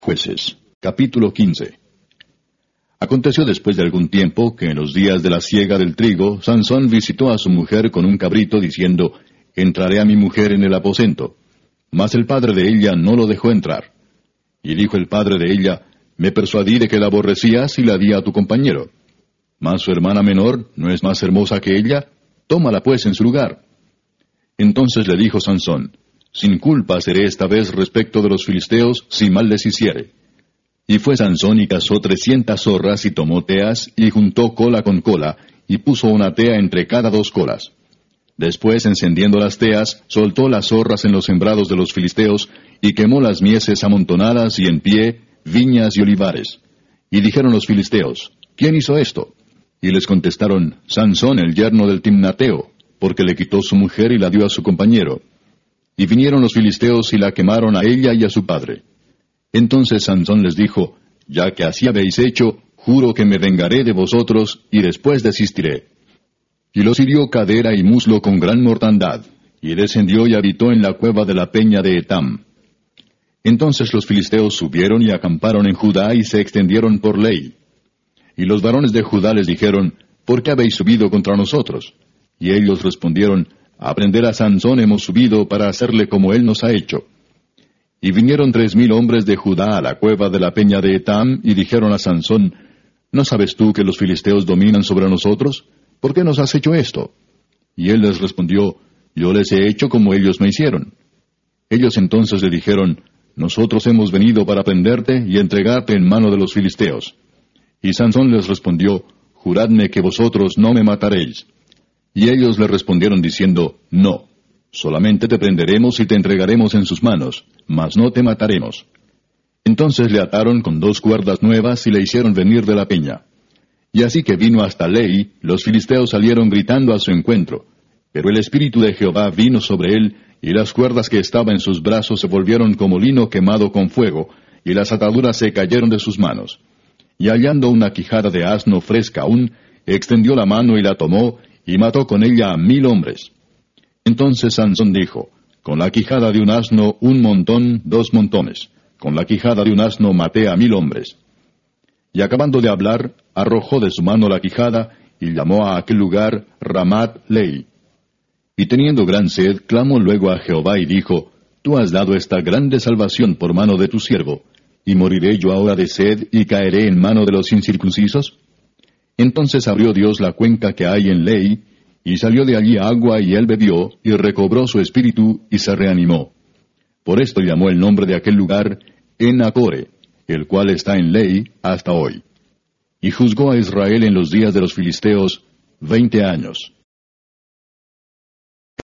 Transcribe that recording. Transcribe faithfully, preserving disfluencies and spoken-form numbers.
Jueces, capítulo quince. Aconteció después de algún tiempo que en los días de la siega del trigo, Sansón visitó a su mujer con un cabrito, diciendo, «Entraré a mi mujer en el aposento». Mas el padre de ella no lo dejó entrar. Y dijo el padre de ella, «Me persuadí de que la aborrecías y la di a tu compañero. Mas su hermana menor no es más hermosa que ella, tómala pues en su lugar». Entonces le dijo Sansón, «Sin culpa seré esta vez respecto de los filisteos, si mal les hiciere». Y fue Sansón y cazó trescientas zorras, y tomó teas, y juntó cola con cola, y puso una tea entre cada dos colas. Después, encendiendo las teas, soltó las zorras en los sembrados de los filisteos, y quemó las mieses amontonadas y en pie, viñas y olivares. Y dijeron los filisteos, ¿quién hizo esto? Y les contestaron, Sansón, el yerno del Timnateo, porque le quitó su mujer y la dio a su compañero. Y vinieron los filisteos y la quemaron a ella y a su padre. Entonces Sansón les dijo, ya que así habéis hecho, juro que me vengaré de vosotros, y después desistiré. Y los hirió cadera y muslo con gran mortandad, y descendió y habitó en la cueva de la peña de Etam. Entonces los filisteos subieron y acamparon en Judá, y se extendieron por ley. Y los varones de Judá les dijeron, ¿por qué habéis subido contra nosotros? Y ellos respondieron, a prender a Sansón hemos subido para hacerle como él nos ha hecho. Y vinieron tres mil hombres de Judá a la cueva de la peña de Etam, y dijeron a Sansón, ¿no sabes tú que los filisteos dominan sobre nosotros? ¿Por qué nos has hecho esto? Y él les respondió, yo les he hecho como ellos me hicieron. Ellos entonces le dijeron, nosotros hemos venido para prenderte y entregarte en mano de los filisteos. Y Sansón les respondió, juradme que vosotros no me mataréis. Y ellos le respondieron diciendo, no, solamente te prenderemos y te entregaremos en sus manos, mas no te mataremos. Entonces le ataron con dos cuerdas nuevas y le hicieron venir de la peña. Y así que vino hasta Lei, los filisteos salieron gritando a su encuentro. Pero el Espíritu de Jehová vino sobre él, y las cuerdas que estaban en sus brazos se volvieron como lino quemado con fuego, y las ataduras se cayeron de sus manos. Y hallando una quijada de asno fresca aún, extendió la mano y la tomó, y mató con ella a mil hombres. Entonces Sansón dijo, con la quijada de un asno un montón, dos montones. Con la quijada de un asno maté a mil hombres. Y acabando de hablar, arrojó de su mano la quijada, y llamó a aquel lugar Ramat Lei. Y teniendo gran sed, clamó luego a Jehová y dijo, Tú has dado esta grande salvación por mano de tu siervo, ¿y moriré yo ahora de sed y caeré en mano de los incircuncisos? Entonces abrió Dios la cuenca que hay en Lei, y salió de allí agua, y él bebió, y recobró su espíritu, y se reanimó. Por esto llamó el nombre de aquel lugar Enhakkore, el cual está en Lei hasta hoy. Y juzgó a Israel en los días de los filisteos veinte años.